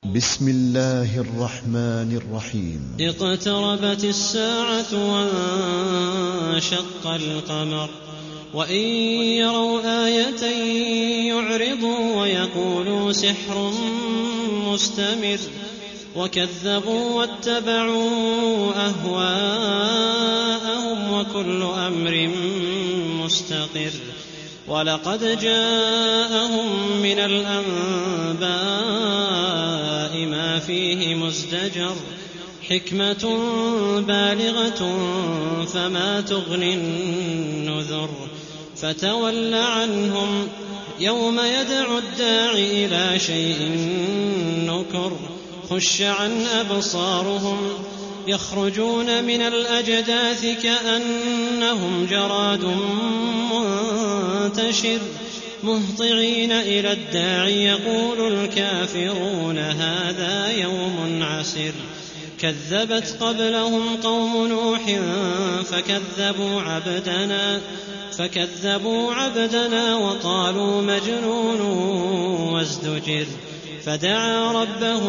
بسم الله الرحمن الرحيم. اقتربت الساعة وانشق القمر وإن يروا آية يعرضوا ويقولوا سحر مستمر وكذبوا واتبعوا أهواءهم وكل أمر مستقر ولقد جاءهم من الأنباء ما فيه مزدجر حكمة بالغة فما تغني النذر فتول عنهم يوم يدعو الداعي إلى شيء نكر خش عن أبصارهم يخرجون من الأجداث كأنهم جراد منتشر مهطعين إلى الداعي يقول الكافرون هذا يوم عسر كذبت قبلهم قوم نوح فكذبوا عبدنا وقالوا مجنون وازدجر فدعا ربه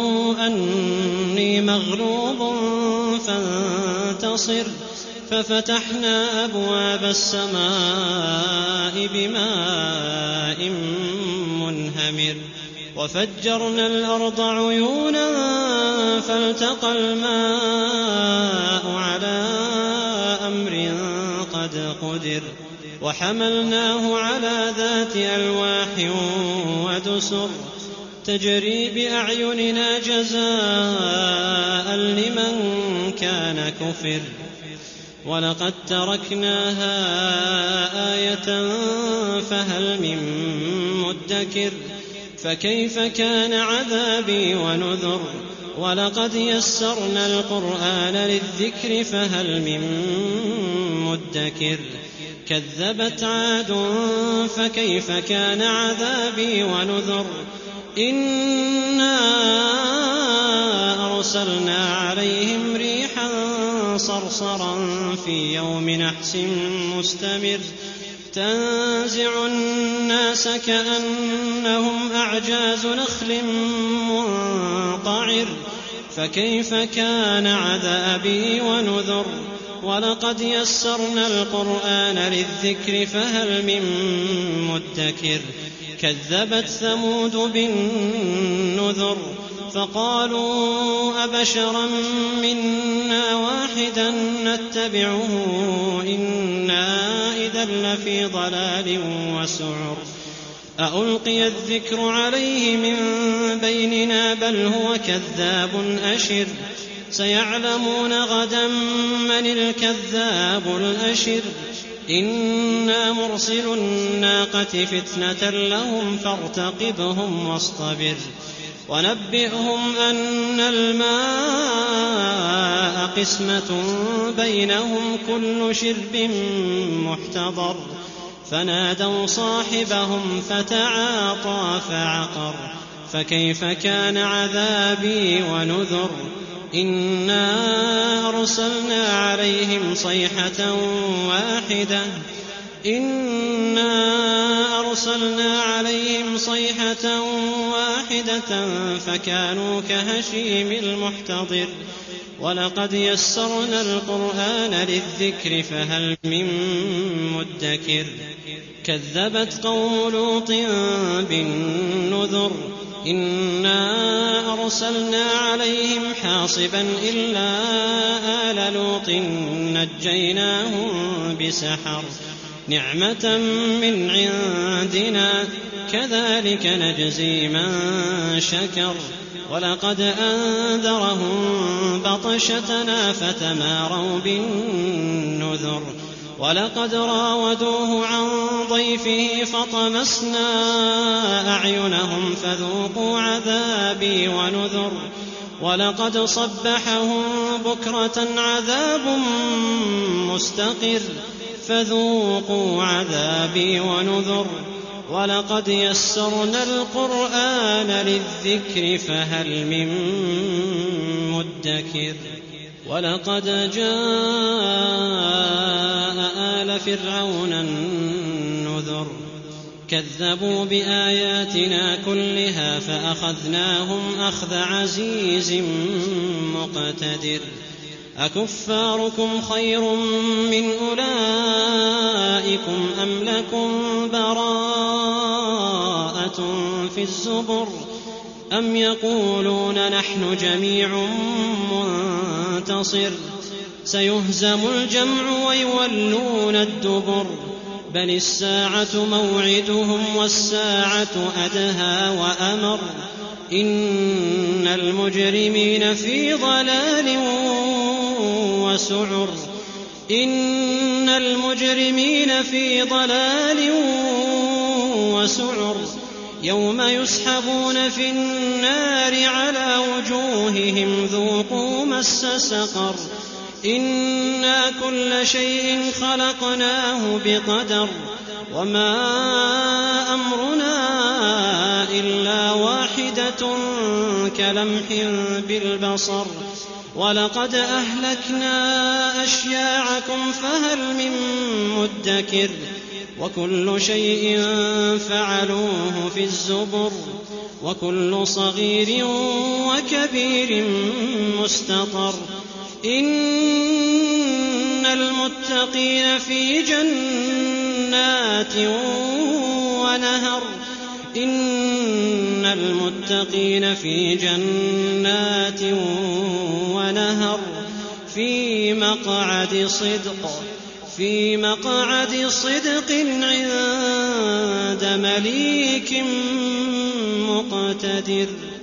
أني مغلوب فانتصر ففتحنا أبواب السماء بماء منهمر وفجرنا الأرض عيونا فالتقى الماء على أمر قد قدر وحملناه على ذات ألواح ودسر تجري بأعيننا جزاء لمن كان كفر ولقد تركناها آية فهل من مدكر فكيف كان عذابي ونذر ولقد يسرنا القرآن للذكر فهل من مدكر كذبت عاد فكيف كان عذابي ونذر إنا أرسلنا عليهم ريحا صرصرا في يوم نحس مستمر تنزع الناس كأنهم أعجاز نخل منقعر فكيف كان عذابي ونذر ولقد يسرنا القرآن للذكر فهل من مدكر كذبت ثمود بالنذر فقالوا أبشرا منا واحدا نتبعه إنا إذا لفي ضلال وسعر أألقي الذكر عليه من بيننا بل هو كذاب أشر سيعلمون غدا من الكذاب الأشر إنا مرسل الناقة فتنة لهم فارتقبهم واصطبر ونبئهم أن الماء قسمة بينهم كل شرب محتضر فنادوا صاحبهم فتعاطى فعقر فكيف كان عذابي ونذر إنا أرسلنا عليهم صيحة واحدة فكانوا كهشيم المحتضر ولقد يسرنا القرآن للذكر فهل من مدكر كذبت قوم لوط بالنذر إنا أرسلنا عليهم حاصبا إلا آل لوط نجيناهم بسحر نعمة من عندنا كذلك نجزي من شكر ولقد أنذرهم بطشتنا فتماروا بالنذر ولقد راودوه عن ضيفه فطمسنا أعينهم فذوقوا عذابي ونذر ولقد صبحهم بكرة عذاب مستقر فذوقوا عذابي ونذر ولقد يسرنا القرآن للذكر فهل من مدكر ولقد جاء آل فرعون النذر كذبوا بآياتنا كلها فأخذناهم أخذ عزيز مقتدر أكفاركم خير من أولئكم أم لكم براءة في الزبر أم يقولون نحن جميع منتصر سيهزم الجمع ويولون الدبر بل الساعة موعدهم والساعة أدهى وأمر إن المجرمين في ضلال وسعر إن المجرمين في ضلال وسعر يوم يسحبون في النار على وجوههم ذوقوا مس سقر إنا كل شيء خلقناه بقدر وما أمرنا إلا واحدة كلمح بالبصر ولقد أهلكنا أشياعكم فهل من مدكر وكل شيء فعلوه في الزبر وكل صغير وكبير مستطر إن المتقين في جنات ونهر إن المتقين في جنات ونهر في مقعد صدق عند مليك مقتدر.